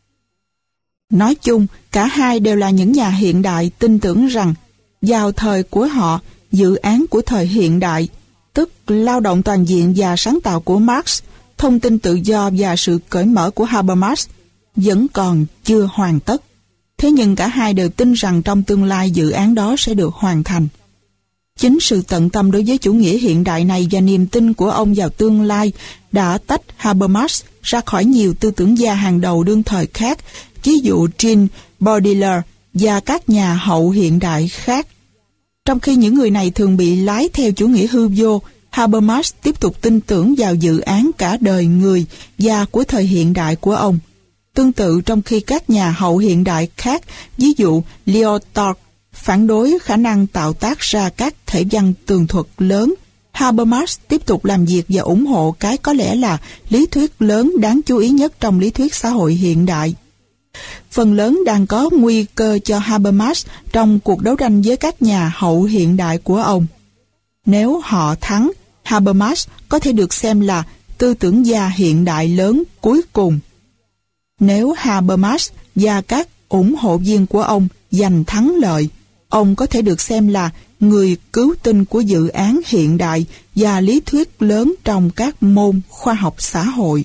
B: Nói chung, cả hai đều là những nhà hiện đại tin tưởng rằng vào thời của họ, dự án của thời hiện đại, tức lao động toàn diện và sáng tạo của Marx, thông tin tự do và sự cởi mở của Habermas vẫn còn chưa hoàn tất. Thế nhưng cả hai đều tin rằng trong tương lai dự án đó sẽ được hoàn thành. Chính sự tận tâm đối với chủ nghĩa hiện đại này và niềm tin của ông vào tương lai đã tách Habermas ra khỏi nhiều tư tưởng gia hàng đầu đương thời khác, ví dụ Jean Baudrillard và các nhà hậu hiện đại khác. Trong khi những người này thường bị lái theo chủ nghĩa hư vô, Habermas tiếp tục tin tưởng vào dự án cả đời người và của thời hiện đại của ông. Tương tự, trong khi các nhà hậu hiện đại khác, ví dụ Lyotard, phản đối khả năng tạo tác ra các thể văn tường thuật lớn, Habermas tiếp tục làm việc và ủng hộ cái có lẽ là lý thuyết lớn đáng chú ý nhất trong lý thuyết xã hội hiện đại. Phần lớn đang có nguy cơ cho Habermas trong cuộc đấu tranh với các nhà hậu hiện đại của ông. Nếu họ thắng, Habermas có thể được xem là tư tưởng gia hiện đại lớn cuối cùng. Nếu Habermas và các ủng hộ viên của ông giành thắng lợi, ông có thể được xem là người cứu tinh của dự án hiện đại và lý thuyết lớn trong các môn khoa học xã hội.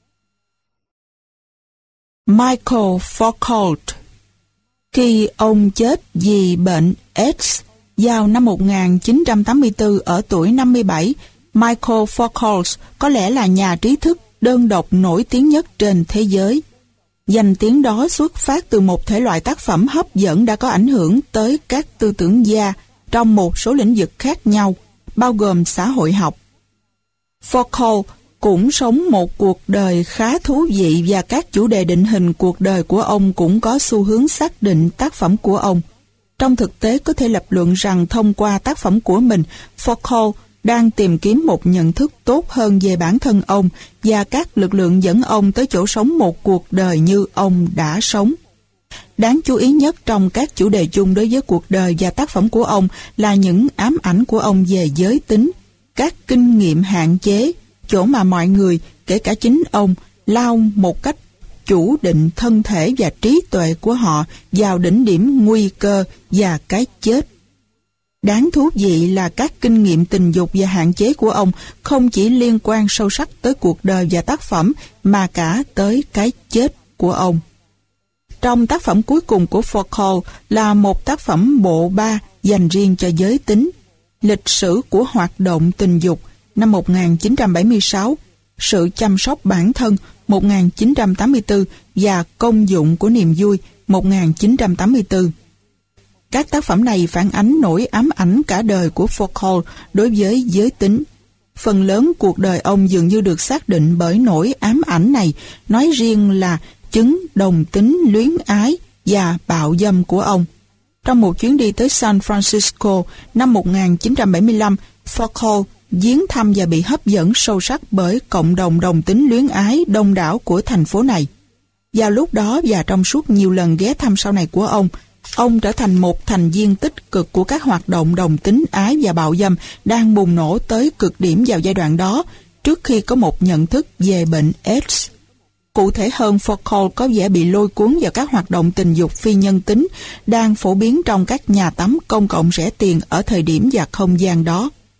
B: Michael Foucault. Khi ông chết vì bệnh AIDS vào năm 1984 ở tuổi 57, Michael Foucault có lẽ là nhà trí thức đơn độc nổi tiếng nhất trên thế giới. Danh tiếng đó xuất phát từ một thể loại tác phẩm hấp dẫn đã có ảnh hưởng tới các tư tưởng gia trong một số lĩnh vực khác nhau, bao gồm xã hội học. Foucault cũng sống một cuộc đời khá thú vị và các chủ đề định hình cuộc đời của ông cũng có xu hướng xác định tác phẩm của ông. Trong thực tế, có thể lập luận rằng thông qua tác phẩm của mình, Foucault đang tìm kiếm một nhận thức tốt hơn về bản thân ông và các lực lượng dẫn ông tới chỗ sống một cuộc đời như ông đã sống. Đáng chú ý nhất trong các chủ đề chung đối với cuộc đời và tác phẩm của ông là những ám ảnh của ông về giới tính, các kinh nghiệm hạn chế, chỗ mà mọi người, kể cả chính ông, lao một cách chủ định thân thể và trí tuệ của họ vào đỉnh điểm nguy cơ và cái chết. Đáng thú vị là các kinh nghiệm tình dục và hạn chế của ông không chỉ liên quan sâu sắc tới cuộc đời và tác phẩm mà cả tới cái chết của ông. Trong tác phẩm cuối cùng của Foucault là một tác phẩm bộ 3 dành riêng cho giới tính, Lịch sử của hoạt động tình dục năm 1976, Sự chăm sóc bản thân 1984 và Công dụng của niềm vui 1984. Các tác phẩm này phản ánh nỗi ám ảnh cả đời của Foucault đối với giới tính. Phần lớn cuộc đời ông dường như được xác định bởi nỗi ám ảnh này, nói riêng là chứng đồng tính luyến ái và bạo dâm của ông. Trong một chuyến đi tới San Francisco năm 1975, Foucault viếng thăm và bị hấp dẫn sâu sắc bởi cộng đồng đồng tính luyến ái đông đảo của thành phố này. Vào lúc đó và trong suốt nhiều lần ghé thăm sau này của ông trở thành một thành viên tích cực của các hoạt động đồng tính ái và bạo dâm đang bùng nổ tới cực điểm vào giai đoạn đó, trước khi có một nhận thức về bệnh AIDS. Cụ thể hơn, Foucault có vẻ bị lôi cuốn vào các hoạt động tình dục phi nhân tính đang phổ biến trong các nhà tắm công cộng rẻ tiền ở thời điểm và không gian đó.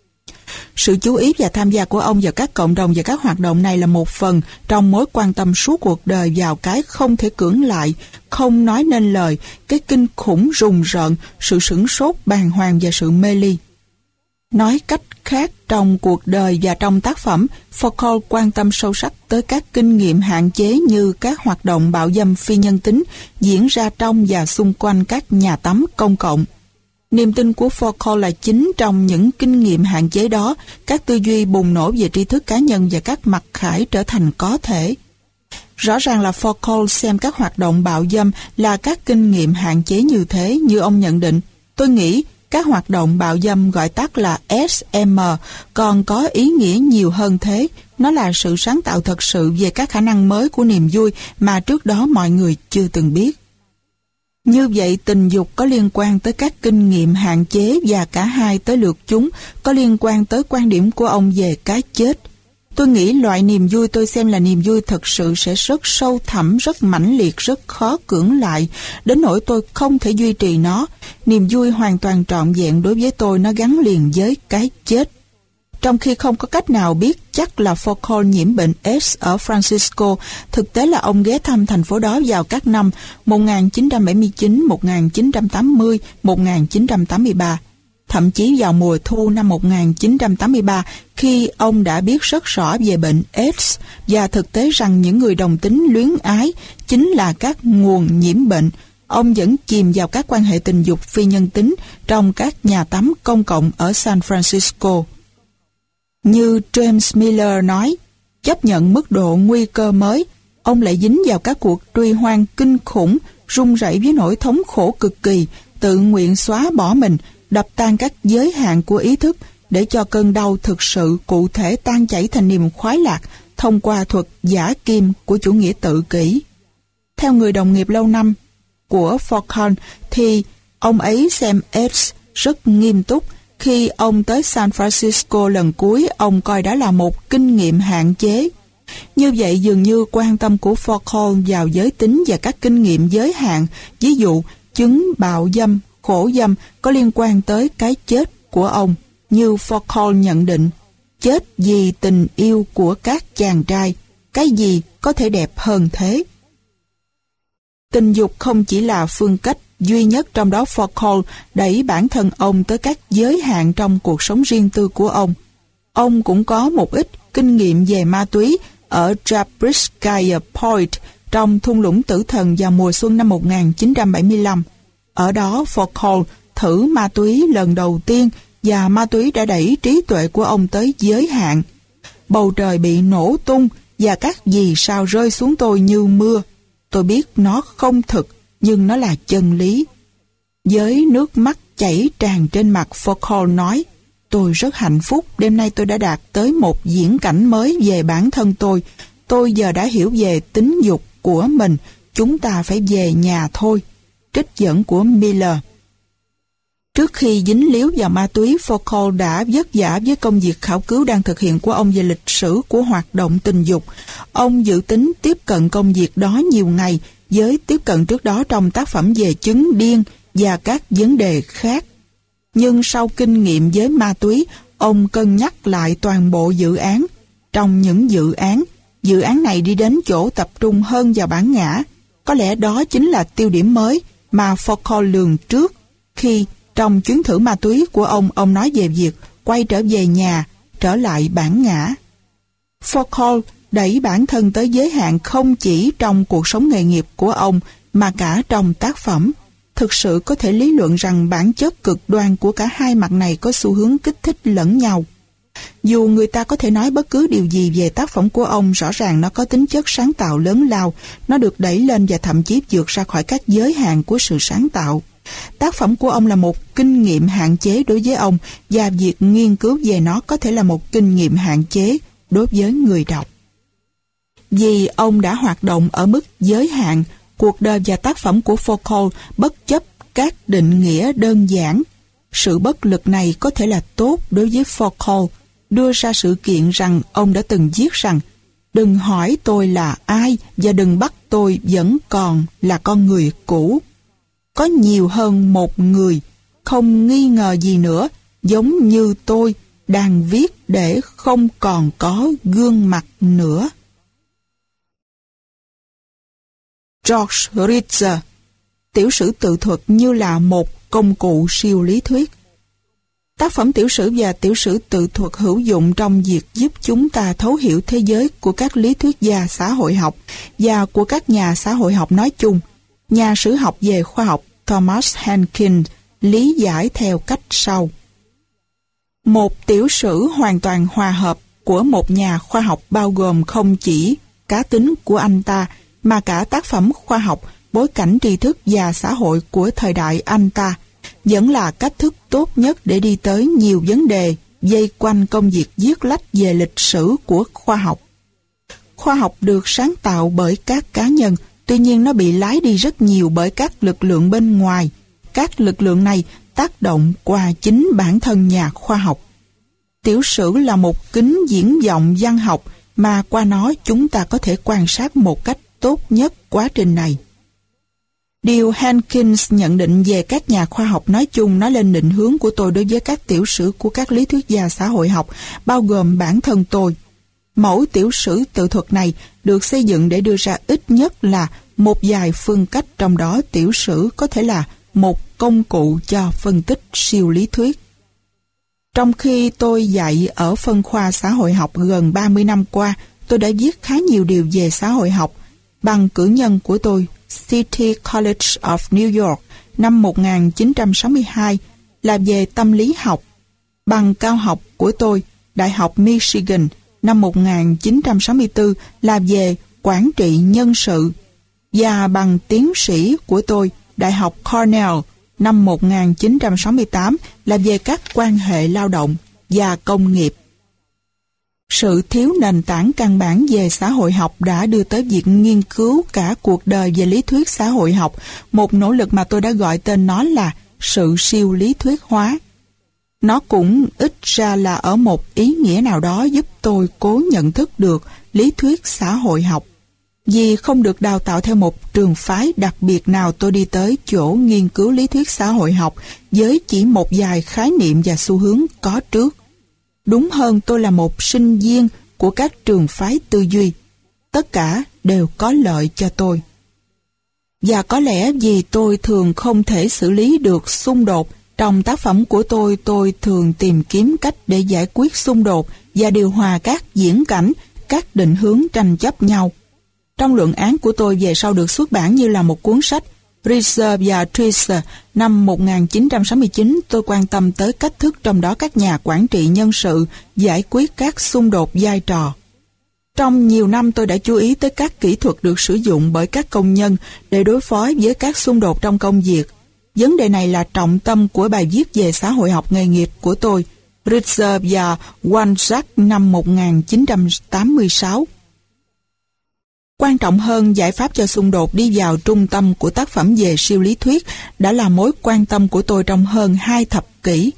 B: Sự chú ý và tham gia của ông vào các cộng đồng và các hoạt động này là một phần trong mối quan tâm suốt cuộc đời vào cái không thể cưỡng lại, không nói nên lời, cái kinh khủng rùng rợn, sự sửng sốt, bàng hoàng và sự mê ly. Nói cách khác, trong cuộc đời và trong tác phẩm, Foucault quan tâm sâu sắc tới các kinh nghiệm hạn chế như các hoạt động bạo dâm phi nhân tính diễn ra trong và xung quanh các nhà tắm công cộng. Niềm tin của Foucault là chính trong những kinh nghiệm hạn chế đó, các tư duy bùng nổ về tri thức cá nhân và các mặc khải trở thành có thể. Rõ ràng là Foucault xem các hoạt động bạo dâm là các kinh nghiệm hạn chế như thế, như ông nhận định. Tôi nghĩ các hoạt động bạo dâm gọi tắt là SM còn có ý nghĩa nhiều hơn thế. Nó là sự sáng tạo thật sự về các khả năng mới của niềm vui mà trước đó mọi người chưa từng biết. Như vậy, tình dục có liên quan tới các kinh nghiệm hạn chế và cả hai tới lượt chúng có liên quan tới quan điểm của ông về cái chết. Tôi nghĩ loại niềm vui tôi xem là niềm vui thật sự sẽ rất sâu thẳm, rất mãnh liệt, rất khó cưỡng lại, đến nỗi tôi không thể duy trì nó. Niềm vui hoàn toàn trọn vẹn đối với tôi nó gắn liền với cái chết. Trong khi không có cách nào biết chắc là Foucault nhiễm bệnh AIDS ở Francisco, thực tế là ông ghé thăm thành phố đó vào các năm 1979, 1980, 1983. Thậm chí vào mùa thu năm 1983, khi ông đã biết rất rõ về bệnh AIDS và thực tế rằng những người đồng tính luyến ái chính là các nguồn nhiễm bệnh, ông vẫn chìm vào các quan hệ tình dục phi nhân tính trong các nhà tắm công cộng ở San Francisco. Như James Miller nói, chấp nhận mức độ nguy cơ mới, ông lại dính vào các cuộc truy hoan kinh khủng, run rẩy với nỗi thống khổ cực kỳ, tự nguyện xóa bỏ mình, đập tan các giới hạn của ý thức để cho cơn đau thực sự cụ thể tan chảy thành niềm khoái lạc thông qua thuật giả kim của chủ nghĩa tự kỷ. Theo người đồng nghiệp lâu năm của Foucault thì ông ấy xem AIDS rất nghiêm túc. Khi ông tới San Francisco lần cuối, ông coi đó là một kinh nghiệm hạn chế. Như vậy, dường như quan tâm của Foucault vào giới tính và các kinh nghiệm giới hạn, ví dụ chứng bạo dâm, khổ dâm, có liên quan tới cái chết của ông. Như Foucault nhận định, chết vì tình yêu của các chàng trai, cái gì có thể đẹp hơn thế? Tình dục không chỉ là phương cách duy nhất, trong đó Foucault đẩy bản thân ông tới các giới hạn trong cuộc sống riêng tư của ông. Ông cũng có một ít kinh nghiệm về ma túy ở Jabriskaya Point trong thung lũng tử thần vào mùa xuân năm 1975. Ở đó Foucault thử ma túy lần đầu tiên và ma túy đã đẩy trí tuệ của ông tới giới hạn. Bầu trời bị nổ tung và các vì sao rơi xuống tôi như mưa. Tôi biết nó không thực, nhưng nó là chân lý. Với nước mắt chảy tràn trên mặt, Foucault nói, tôi rất hạnh phúc, đêm nay tôi đã đạt tới một diễn cảnh mới về bản thân tôi. Tôi giờ đã hiểu về tính dục của mình, chúng ta phải về nhà thôi. Trích dẫn của Miller. Trước khi dính líu vào ma túy, Foucault đã vất vả với công việc khảo cứu đang thực hiện của ông về lịch sử của hoạt động tình dục. Ông dự tính tiếp cận công việc đó nhiều ngày, với tiếp cận trước đó trong tác phẩm về chứng điên và các vấn đề khác. Nhưng sau kinh nghiệm với ma túy, ông cân nhắc lại toàn bộ dự án. Trong những dự án này đi đến chỗ tập trung hơn vào bản ngã. Có lẽ đó chính là tiêu điểm mới mà Foucault lường trước khi trong chuyến thử ma túy của ông nói về việc quay trở về nhà, trở lại bản ngã. Foucault đẩy bản thân tới giới hạn không chỉ trong cuộc sống nghề nghiệp của ông mà cả trong tác phẩm. Thực sự có thể lý luận rằng bản chất cực đoan của cả hai mặt này có xu hướng kích thích lẫn nhau. Dù người ta có thể nói bất cứ điều gì về tác phẩm của ông, rõ ràng nó có tính chất sáng tạo lớn lao, nó được đẩy lên và thậm chí vượt ra khỏi các giới hạn của sự sáng tạo. Tác phẩm của ông là một kinh nghiệm hạn chế đối với ông, và việc nghiên cứu về nó có thể là một kinh nghiệm hạn chế đối với người đọc. Vì ông đã hoạt động ở mức giới hạn, cuộc đời và tác phẩm của Foucault bất chấp các định nghĩa đơn giản. Sự bất lực này có thể là tốt đối với Foucault, đưa ra sự kiện rằng ông đã từng viết rằng đừng hỏi tôi là ai và đừng bắt tôi vẫn còn là con người cũ. Có nhiều hơn một người, không nghi ngờ gì nữa, giống như tôi, đang viết để không còn có gương mặt nữa. George Ritzer, tiểu sử tự thuật như là một công cụ siêu lý thuyết. Tác phẩm tiểu sử và tiểu sử tự thuật hữu dụng trong việc giúp chúng ta thấu hiểu thế giới của các lý thuyết gia xã hội học và của các nhà xã hội học nói chung. Nhà sử học về khoa học Thomas Hankin lý giải theo cách sau. Một tiểu sử hoàn toàn hòa hợp của một nhà khoa học bao gồm không chỉ cá tính của anh ta, mà cả tác phẩm khoa học, bối cảnh tri thức và xã hội của thời đại anh ta, vẫn là cách thức tốt nhất để đi tới nhiều vấn đề vây quanh công việc viết lách về lịch sử của khoa học. Khoa học được sáng tạo bởi các cá nhân, tuy nhiên nó bị lái đi rất nhiều bởi các lực lượng bên ngoài. Các lực lượng này tác động qua chính bản thân nhà khoa học. Tiểu sử là một kính diễn vọng văn học mà qua nó chúng ta có thể quan sát một cách tốt nhất quá trình này. Điều Hankins nhận định về các nhà khoa học nói chung nói lên định hướng của tôi đối với các tiểu sử của các lý thuyết gia xã hội học, bao gồm bản thân tôi. Mẫu tiểu sử tự thuật này được xây dựng để đưa ra ít nhất là một vài phương cách, trong đó tiểu sử có thể là một công cụ cho phân tích siêu lý thuyết. Trong khi tôi dạy ở phân khoa xã hội học gần 30 năm qua, tôi đã viết khá nhiều điều về xã hội học. Bằng cử nhân của tôi, City College of New York, năm 1962, là về tâm lý học. Bằng cao học của tôi, Đại học Michigan, năm 1964, là về quản trị nhân sự. Và bằng tiến sĩ của tôi, Đại học Cornell, năm 1968, là về các quan hệ lao động và công nghiệp. Sự thiếu nền tảng căn bản về xã hội học đã đưa tới việc nghiên cứu cả cuộc đời về lý thuyết xã hội học, một nỗ lực mà tôi đã gọi tên nó là sự siêu lý thuyết hóa. Nó cũng ít ra là ở một ý nghĩa nào đó giúp tôi cố nhận thức được lý thuyết xã hội học. Vì không được đào tạo theo một trường phái đặc biệt nào, tôi đi tới chỗ nghiên cứu lý thuyết xã hội học với chỉ một vài khái niệm và xu hướng có trước. Đúng hơn, tôi là một sinh viên của các trường phái tư duy. Tất cả đều có lợi cho tôi. Và có lẽ vì tôi thường không thể xử lý được xung đột, trong tác phẩm của tôi thường tìm kiếm cách để giải quyết xung đột và điều hòa các diễn cảnh, các định hướng tranh chấp nhau. Trong luận án của tôi về sau được xuất bản như là một cuốn sách, Ritzer và Treiser, năm 1969, tôi quan tâm tới cách thức trong đó các nhà quản trị nhân sự giải quyết các xung đột vai trò. Trong nhiều năm tôi đã chú ý tới các kỹ thuật được sử dụng bởi các công nhân để đối phó với các xung đột trong công việc. Vấn đề này là trọng tâm của bài viết về xã hội học nghề nghiệp của tôi, Ritzer và Wanzak, năm 1986. Quan trọng hơn, giải pháp cho xung đột đi vào trung tâm của tác phẩm về siêu lý thuyết đã là mối quan tâm của tôi trong hơn 2 thập kỷ.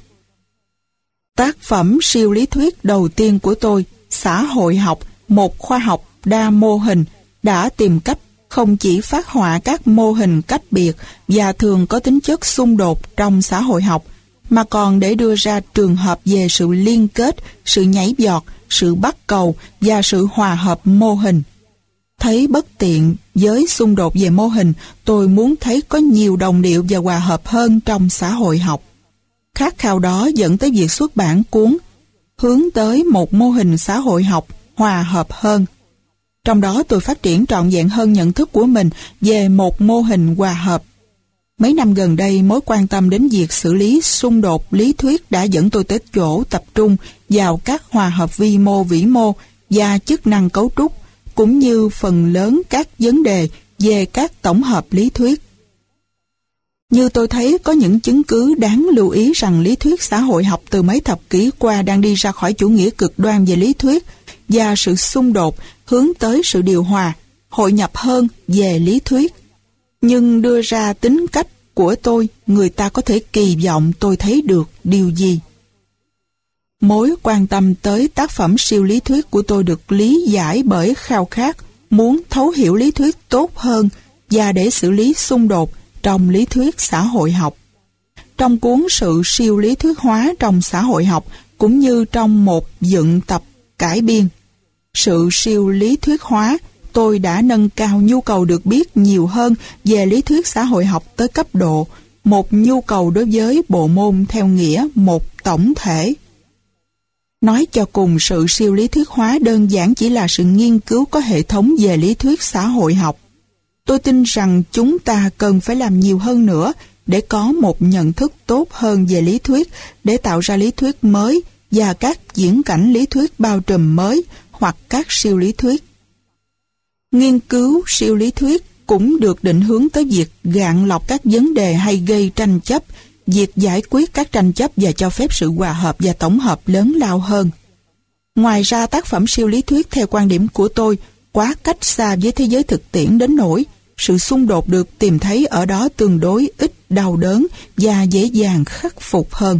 B: Tác phẩm siêu lý thuyết đầu tiên của tôi, Xã hội học, một khoa học đa mô hình, đã tìm cách không chỉ phát họa các mô hình cách biệt và thường có tính chất xung đột trong xã hội học, mà còn để đưa ra trường hợp về sự liên kết, sự nhảy vọt, sự bắt cầu và sự hòa hợp mô hình. Thấy bất tiện với xung đột về mô hình, tôi muốn thấy có nhiều đồng điệu và hòa hợp hơn trong xã hội học. Khát khao đó dẫn tới việc xuất bản cuốn Hướng tới một mô hình xã hội học hòa hợp hơn. Trong đó tôi phát triển trọn vẹn hơn nhận thức của mình về một mô hình hòa hợp. Mấy năm gần đây, mối quan tâm đến việc xử lý xung đột lý thuyết đã dẫn tôi tới chỗ tập trung vào các hòa hợp vi mô vĩ mô và chức năng cấu trúc, cũng như phần lớn các vấn đề về các tổng hợp lý thuyết. Như tôi thấy có những chứng cứ đáng lưu ý rằng lý thuyết xã hội học từ mấy thập kỷ qua đang đi ra khỏi chủ nghĩa cực đoan về lý thuyết và sự xung đột hướng tới sự điều hòa, hội nhập hơn về lý thuyết. Nhưng đưa ra tính cách của tôi, người ta có thể kỳ vọng tôi thấy được điều gì? Mối quan tâm tới tác phẩm siêu lý thuyết của tôi được lý giải bởi khao khát muốn thấu hiểu lý thuyết tốt hơn và để xử lý xung đột trong lý thuyết xã hội học. Trong cuốn Sự siêu lý thuyết hóa trong xã hội học, cũng như trong một dựng tập cải biên. Sự siêu lý thuyết hóa, tôi đã nâng cao nhu cầu được biết nhiều hơn về lý thuyết xã hội học tới cấp độ một nhu cầu đối với bộ môn theo nghĩa một tổng thể. Nói cho cùng, sự siêu lý thuyết hóa đơn giản chỉ là sự nghiên cứu có hệ thống về lý thuyết xã hội học. Tôi tin rằng chúng ta cần phải làm nhiều hơn nữa để có một nhận thức tốt hơn về lý thuyết, để tạo ra lý thuyết mới và các diễn cảnh lý thuyết bao trùm mới hoặc các siêu lý thuyết. Nghiên cứu siêu lý thuyết cũng được định hướng tới việc gạn lọc các vấn đề hay gây tranh chấp, việc giải quyết các tranh chấp và cho phép sự hòa hợp và tổng hợp lớn lao hơn. Ngoài ra, tác phẩm siêu lý thuyết theo quan điểm của tôi quá cách xa với thế giới thực tiễn đến nỗi sự xung đột được tìm thấy ở đó tương đối ít đau đớn và dễ dàng khắc phục hơn.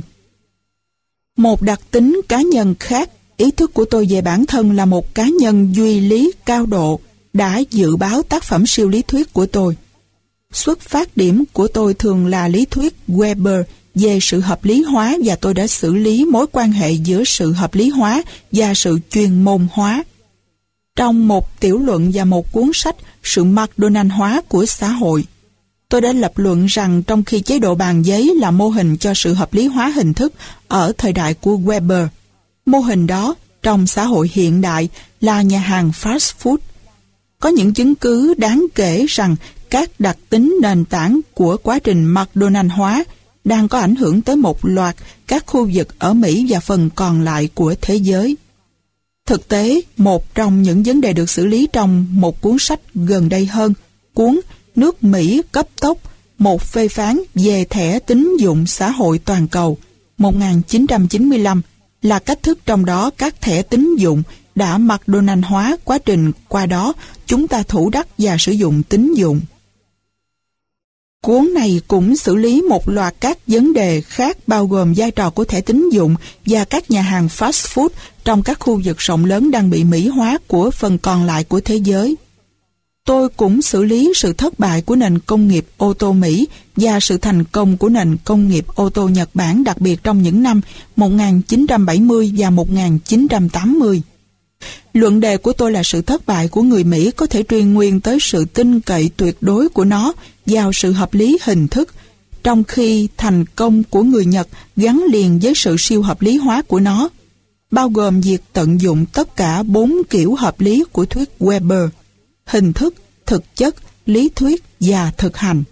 B: Một đặc tính cá nhân khác, ý thức của tôi về bản thân là một cá nhân duy lý cao độ, đã dự báo tác phẩm siêu lý thuyết của tôi. Xuất phát điểm của tôi thường là lý thuyết Weber về sự hợp lý hóa, và tôi đã xử lý mối quan hệ giữa sự hợp lý hóa và sự chuyên môn hóa. Trong một tiểu luận và một cuốn sách Sự McDonald hóa của xã hội, tôi đã lập luận rằng trong khi chế độ bàn giấy là mô hình cho sự hợp lý hóa hình thức ở thời đại của Weber, mô hình đó trong xã hội hiện đại là nhà hàng fast food. Có những chứng cứ đáng kể rằng các đặc tính nền tảng của quá trình McDonald hóa đang có ảnh hưởng tới một loạt các khu vực ở Mỹ và phần còn lại của thế giới. Thực tế, một trong những vấn đề được xử lý trong một cuốn sách gần đây hơn, cuốn Nước Mỹ cấp tốc, một phê phán về thẻ tín dụng xã hội toàn cầu, 1995, là cách thức trong đó các thẻ tín dụng đã McDonald hóa quá trình qua đó chúng ta thủ đắc và sử dụng tín dụng. Cuốn này cũng xử lý một loạt các vấn đề khác bao gồm vai trò của thẻ tín dụng và các nhà hàng fast food trong các khu vực rộng lớn đang bị Mỹ hóa của phần còn lại của thế giới. Tôi cũng xử lý sự thất bại của nền công nghiệp ô tô Mỹ và sự thành công của nền công nghiệp ô tô Nhật Bản, đặc biệt trong những năm 1970 và 1980. Luận đề của tôi là sự thất bại của người Mỹ có thể truy nguyên tới sự tin cậy tuyệt đối của nó vào sự hợp lý hình thức, trong khi thành công của người Nhật gắn liền với sự siêu hợp lý hóa của nó, bao gồm việc tận dụng tất cả 4 kiểu hợp lý của thuyết Weber: hình thức, thực chất, lý thuyết và thực hành.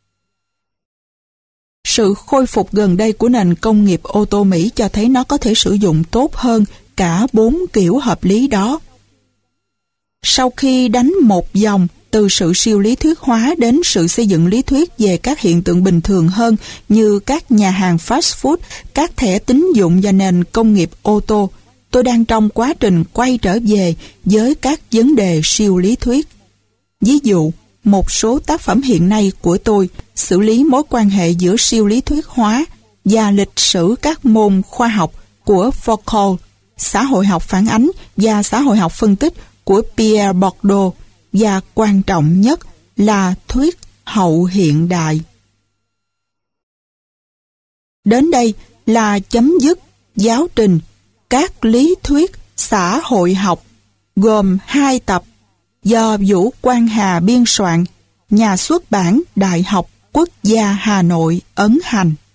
B: Sự khôi phục gần đây của nền công nghiệp ô tô Mỹ cho thấy nó có thể sử dụng tốt hơn cả 4 kiểu hợp lý đó. Sau khi đánh một vòng từ sự siêu lý thuyết hóa đến sự xây dựng lý thuyết về các hiện tượng bình thường hơn như các nhà hàng fast food, các thẻ tín dụng và nền công nghiệp ô tô, tôi đang trong quá trình quay trở về với các vấn đề siêu lý thuyết. Ví dụ, một số tác phẩm hiện nay của tôi xử lý mối quan hệ giữa siêu lý thuyết hóa và lịch sử các môn khoa học của Foucault, xã hội học phản ánh và xã hội học phân tích của Pierre Bourdieu, và quan trọng nhất là thuyết hậu hiện đại. Đến đây là chấm dứt giáo trình các lý thuyết xã hội học gồm 2 tập do Vũ Quang Hà biên soạn, nhà xuất bản Đại học Quốc gia Hà Nội ấn hành.